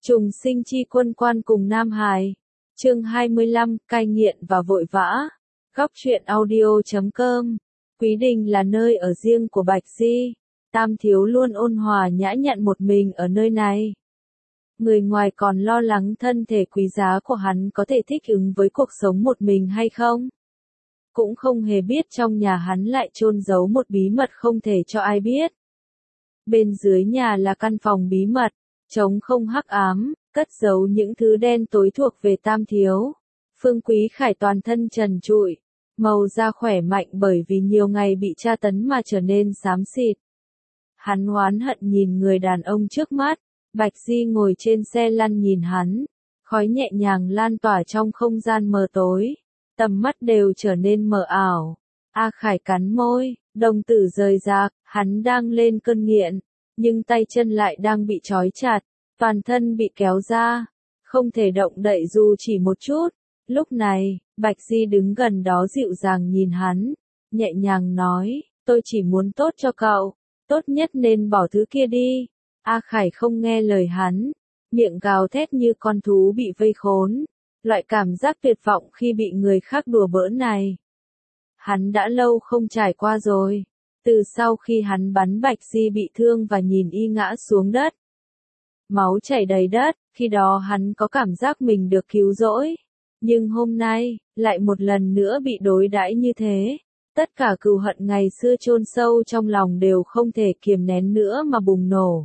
Trùng sinh chi quân quan cùng Nam Hải. Chương 25, cai nghiện và vội vã. Góc truyện audio.com. Quý Đình là nơi ở riêng của Bạch Di. Tam thiếu luôn ôn hòa nhã nhặn một mình ở nơi này. Người ngoài còn lo lắng thân thể quý giá của hắn có thể thích ứng với cuộc sống một mình hay không. Cũng không hề biết trong nhà hắn lại chôn giấu một bí mật không thể cho ai biết. Bên dưới nhà là căn phòng bí mật, trống không hắc ám, cất giấu những thứ đen tối thuộc về Tam thiếu. Phương Quý Khải toàn thân trần trụi, màu da khỏe mạnh bởi vì nhiều ngày bị tra tấn mà trở nên xám xịt. Hắn oán hận nhìn người đàn ông trước mắt. Bạch Di ngồi trên xe lăn nhìn hắn, khói nhẹ nhàng lan tỏa trong không gian mờ tối, tầm mắt đều trở nên mờ ảo. A Khải cắn môi, đồng tử rời rạc, hắn đang lên cơn nghiện, nhưng tay chân lại đang bị trói chặt, toàn thân bị kéo ra, không thể động đậy dù chỉ một chút. Lúc này, Bạch Di đứng gần đó dịu dàng nhìn hắn, nhẹ nhàng nói, tôi chỉ muốn tốt cho cậu, tốt nhất nên bỏ thứ kia đi. A Khải không nghe lời hắn, miệng gào thét như con thú bị vây khốn, loại cảm giác tuyệt vọng khi bị người khác đùa bỡn này. Hắn đã lâu không trải qua rồi, từ sau khi hắn bắn Bạch Di bị thương và nhìn y ngã xuống đất. Máu chảy đầy đất, khi đó hắn có cảm giác mình được cứu rỗi. Nhưng hôm nay, lại một lần nữa bị đối đãi như thế. Tất cả cừu hận ngày xưa chôn sâu trong lòng đều không thể kiềm nén nữa mà bùng nổ.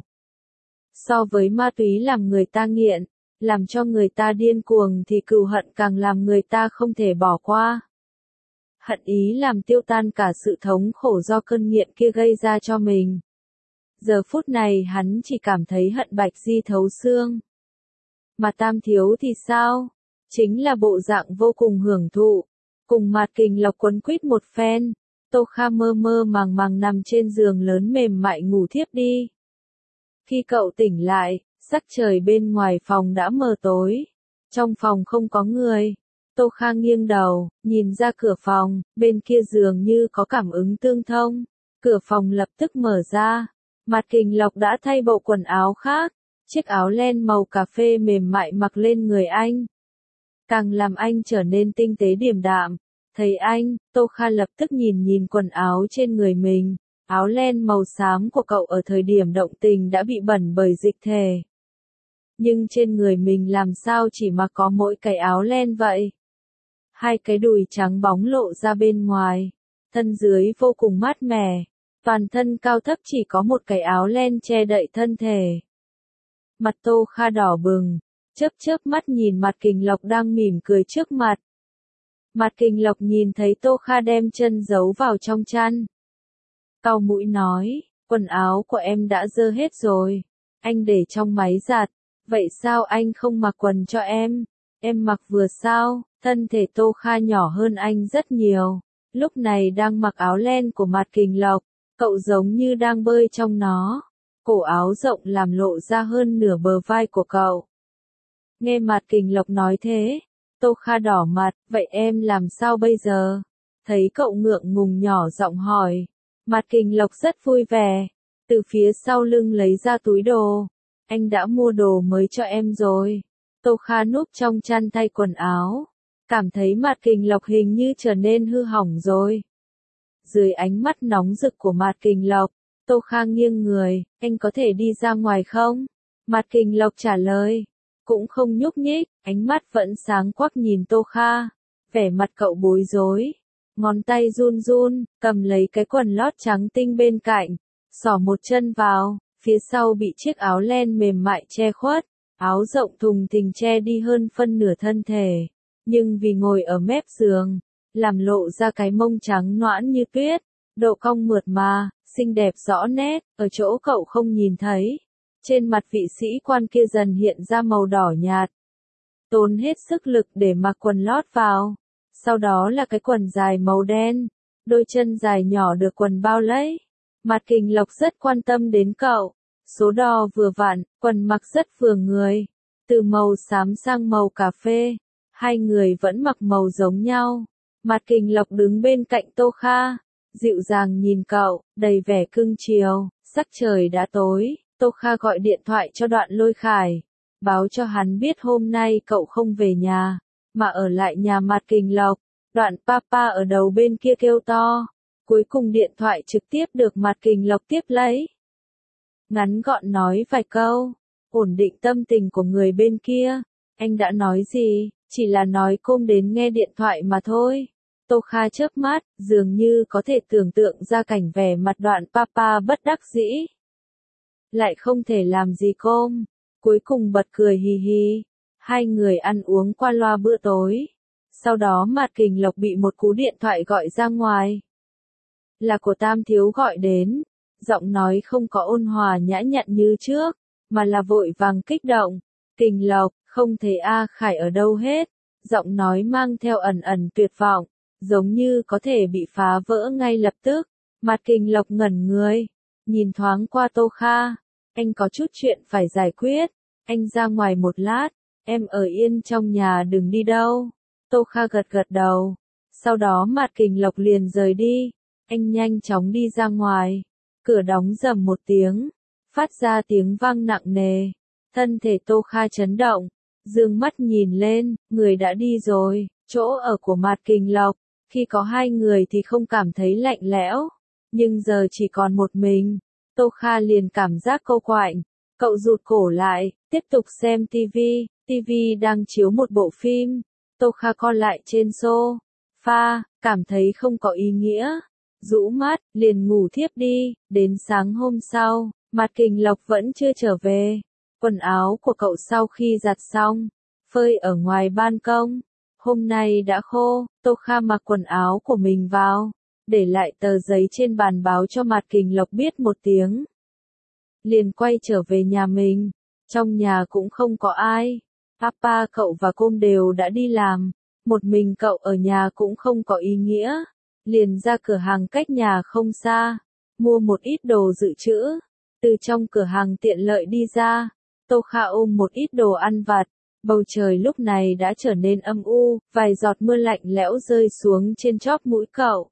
So với ma túy làm người ta nghiện, làm cho người ta điên cuồng thì cừu hận càng làm người ta không thể bỏ qua. Hận ý làm tiêu tan cả sự thống khổ do cơn nghiện kia gây ra cho mình. Giờ phút này hắn chỉ cảm thấy hận Bạch Di thấu xương. Mà Tam thiếu thì sao? Chính là bộ dạng vô cùng hưởng thụ. Cùng Mạt Kình Lộc quấn quýt một phen, Tô Kha mơ mơ màng màng nằm trên giường lớn mềm mại ngủ thiếp đi. Khi cậu tỉnh lại, sắc trời bên ngoài phòng đã mờ tối. Trong phòng không có người. Tô Kha nghiêng đầu, nhìn ra cửa phòng, bên kia giường như có cảm ứng tương thông. Cửa phòng lập tức mở ra. Mạt Kình Lộc đã thay bộ quần áo khác. Chiếc áo len màu cà phê mềm mại mặc lên người anh. Càng làm anh trở nên tinh tế điềm đạm. Thấy anh, Tô Kha lập tức nhìn quần áo trên người mình. Áo len màu xám của cậu ở thời điểm động tình đã bị bẩn bởi dịch thể. Nhưng trên người mình làm sao chỉ mà có mỗi cái áo len vậy? Hai cái đùi trắng bóng lộ ra bên ngoài. Thân dưới vô cùng mát mẻ. Toàn thân cao thấp chỉ có một cái áo len che đậy thân thể. Mặt Tô Kha đỏ bừng. Chớp mắt nhìn Mạt Kình Lộc đang mỉm cười trước mặt. Mạt Kình Lộc nhìn thấy Tô Kha đem chân giấu vào trong chăn. Cau mũi nói, quần áo của em đã dơ hết rồi. Anh để trong máy giặt. Vậy sao anh không mặc quần cho em? Em mặc vừa sao? Thân thể Tô Kha nhỏ hơn anh rất nhiều. Lúc này đang mặc áo len của Mạt Kình Lộc. Cậu giống như đang bơi trong nó. Cổ áo rộng làm lộ ra hơn nửa bờ vai của cậu. Nghe Mạt Kình Lộc nói thế, Tô Kha đỏ mặt, vậy em làm sao bây giờ? Thấy cậu ngượng ngùng nhỏ giọng hỏi. Mạt Kình Lộc rất vui vẻ, từ phía sau lưng lấy ra túi đồ. Anh đã mua đồ mới cho em rồi. Tô Kha núp trong chăn thay quần áo, cảm thấy Mạt Kình Lộc hình như trở nên hư hỏng rồi. Dưới ánh mắt nóng rực của Mạt Kình Lộc, Tô Kha nghiêng người, anh có thể đi ra ngoài không? Mạt Kình Lộc trả lời, cũng không nhúc nhích, ánh mắt vẫn sáng quắc nhìn Tô Kha. Vẻ mặt cậu bối rối. Ngón tay run run, cầm lấy cái quần lót trắng tinh bên cạnh, xỏ một chân vào, phía sau bị chiếc áo len mềm mại che khuất, áo rộng thùng thình che đi hơn phân nửa thân thể, nhưng vì ngồi ở mép giường, làm lộ ra cái mông trắng nõn như tuyết, độ cong mượt mà, xinh đẹp rõ nét, ở chỗ cậu không nhìn thấy. Trên mặt vị sĩ quan kia dần hiện ra màu đỏ nhạt. Tốn hết sức lực để mặc quần lót vào. Sau đó là cái quần dài màu đen, đôi chân dài nhỏ được quần bao lấy. Mạt Kình Lộc rất quan tâm đến cậu, số đo vừa vặn, quần mặc rất vừa người, từ màu xám sang màu cà phê, hai người vẫn mặc màu giống nhau. Mạt Kình Lộc đứng bên cạnh Tô Kha, dịu dàng nhìn cậu, đầy vẻ cưng chiều. Sắc trời đã tối, Tô Kha gọi điện thoại cho Đoạn Lôi Khải, báo cho hắn biết hôm nay cậu không về nhà, mà ở lại nhà Mạt Kình Lộc. Đoạn papa ở đầu bên kia kêu to. Cuối cùng điện thoại trực tiếp được Mạt Kình Lộc tiếp lấy. Ngắn gọn nói vài câu, ổn định tâm tình của người bên kia. Anh đã nói gì, chỉ là nói cô đến nghe điện thoại mà thôi. Tô Kha chớp mắt, dường như có thể tưởng tượng ra cảnh vẻ mặt Đoạn papa bất đắc dĩ. Lại không thể làm gì cô. Cuối cùng bật cười hì hì. Hai người ăn uống qua loa bữa tối. Sau đó Mạt Kình Lộc bị một cú điện thoại gọi ra ngoài. Là của Tam Thiếu gọi đến. Giọng nói không có ôn hòa nhã nhặn như trước, mà là vội vàng kích động. Kình Lộc, không thấy A Khải ở đâu hết. Giọng nói mang theo ẩn ẩn tuyệt vọng, giống như có thể bị phá vỡ ngay lập tức. Mạt Kình Lộc ngẩn người, nhìn thoáng qua Tô Kha. Anh có chút chuyện phải giải quyết. Anh ra ngoài một lát, em ở yên trong nhà đừng đi đâu. Tô Kha gật gật đầu. Sau đó Mạt Kình Lộc liền rời đi. Anh nhanh chóng đi ra ngoài. Cửa đóng rầm một tiếng, phát ra tiếng vang nặng nề. Thân thể Tô Kha chấn động, dương mắt nhìn lên, người đã đi rồi. Chỗ ở của Mạt Kình Lộc, khi có hai người thì không cảm thấy lạnh lẽo, nhưng giờ chỉ còn một mình. Tô Kha liền cảm giác câu quạnh. Cậu rụt cổ lại, tiếp tục xem TV. TV đang chiếu một bộ phim. Tô Kha co lại trên sofa, cảm thấy không có ý nghĩa. Rũ mắt, liền ngủ thiếp đi. Đến sáng hôm sau, Mạt Kình Lộc vẫn chưa trở về. Quần áo của cậu sau khi giặt xong, phơi ở ngoài ban công. Hôm nay đã khô. Tô Kha mặc quần áo của mình vào, để lại tờ giấy trên bàn báo cho Mạt Kình Lộc biết một tiếng. Liền quay trở về nhà mình. Trong nhà cũng không có ai. Papa cậu và cô đều đã đi làm. Một mình cậu ở nhà cũng không có ý nghĩa. Liền ra cửa hàng cách nhà không xa, mua một ít đồ dự trữ. Từ trong cửa hàng tiện lợi đi ra, Tô Kha ôm một ít đồ ăn vặt. Bầu trời lúc này đã trở nên âm u, vài giọt mưa lạnh lẽo rơi xuống trên chóp mũi cậu.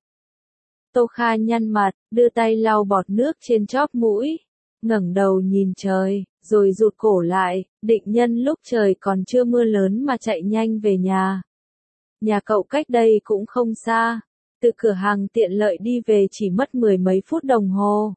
Tô Kha nhăn mặt, đưa tay lau bọt nước trên chóp mũi, ngẩng đầu nhìn trời, rồi rụt cổ lại, định nhân lúc trời còn chưa mưa lớn mà chạy nhanh về nhà. Nhà cậu cách đây cũng không xa, từ cửa hàng tiện lợi đi về chỉ mất 10 mấy phút đồng hồ.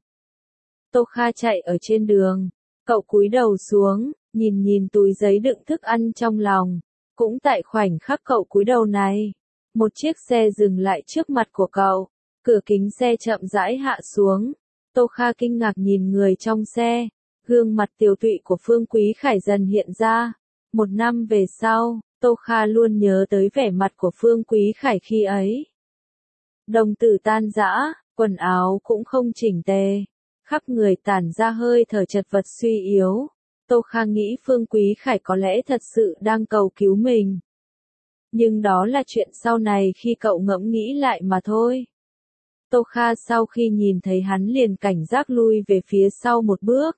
Tô Kha chạy ở trên đường, cậu cúi đầu xuống, nhìn túi giấy đựng thức ăn trong lòng. Cũng tại khoảnh khắc cậu cúi đầu này, một chiếc xe dừng lại trước mặt của cậu, cửa kính xe chậm rãi hạ xuống. Tô Kha kinh ngạc nhìn người trong xe, gương mặt tiều tụy của Phương Quý Khải dần hiện ra. Một năm về sau, Tô Kha luôn nhớ tới vẻ mặt của Phương Quý Khải khi ấy. Đồng tử tan rã, quần áo cũng không chỉnh tề, khắp người tản ra hơi thở chật vật suy yếu. Tô Kha nghĩ Phương Quý Khải có lẽ thật sự đang cầu cứu mình. Nhưng đó là chuyện sau này khi cậu ngẫm nghĩ lại mà thôi. Tô Kha sau khi nhìn thấy hắn liền cảnh giác lui về phía sau một bước.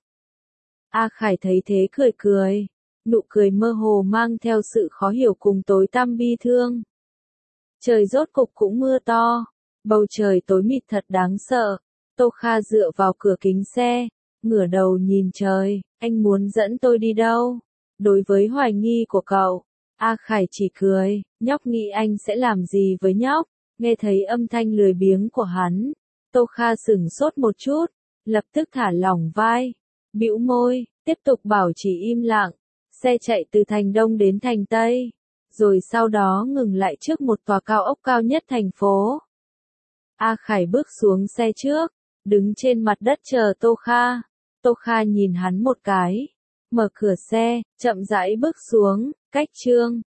A Khải thấy thế cười cười, nụ cười mơ hồ mang theo sự khó hiểu cùng tối tăm bi thương. Trời rốt cục cũng mưa to, bầu trời tối mịt thật đáng sợ. Tô Kha dựa vào cửa kính xe, ngửa đầu nhìn trời, anh muốn dẫn tôi đi đâu? Đối với hoài nghi của cậu, A Khải chỉ cười, nhóc nghĩ anh sẽ làm gì với nhóc? Nghe thấy âm thanh lười biếng của hắn, Tô Kha sửng sốt một chút, lập tức thả lỏng vai, bĩu môi, tiếp tục bảo trì im lặng. Xe chạy từ thành Đông đến thành Tây, rồi sau đó ngừng lại trước một tòa cao ốc cao nhất thành phố. A Khải bước xuống xe trước, đứng trên mặt đất chờ Tô Kha. Tô Kha nhìn hắn một cái, mở cửa xe, chậm rãi bước xuống. Cách chương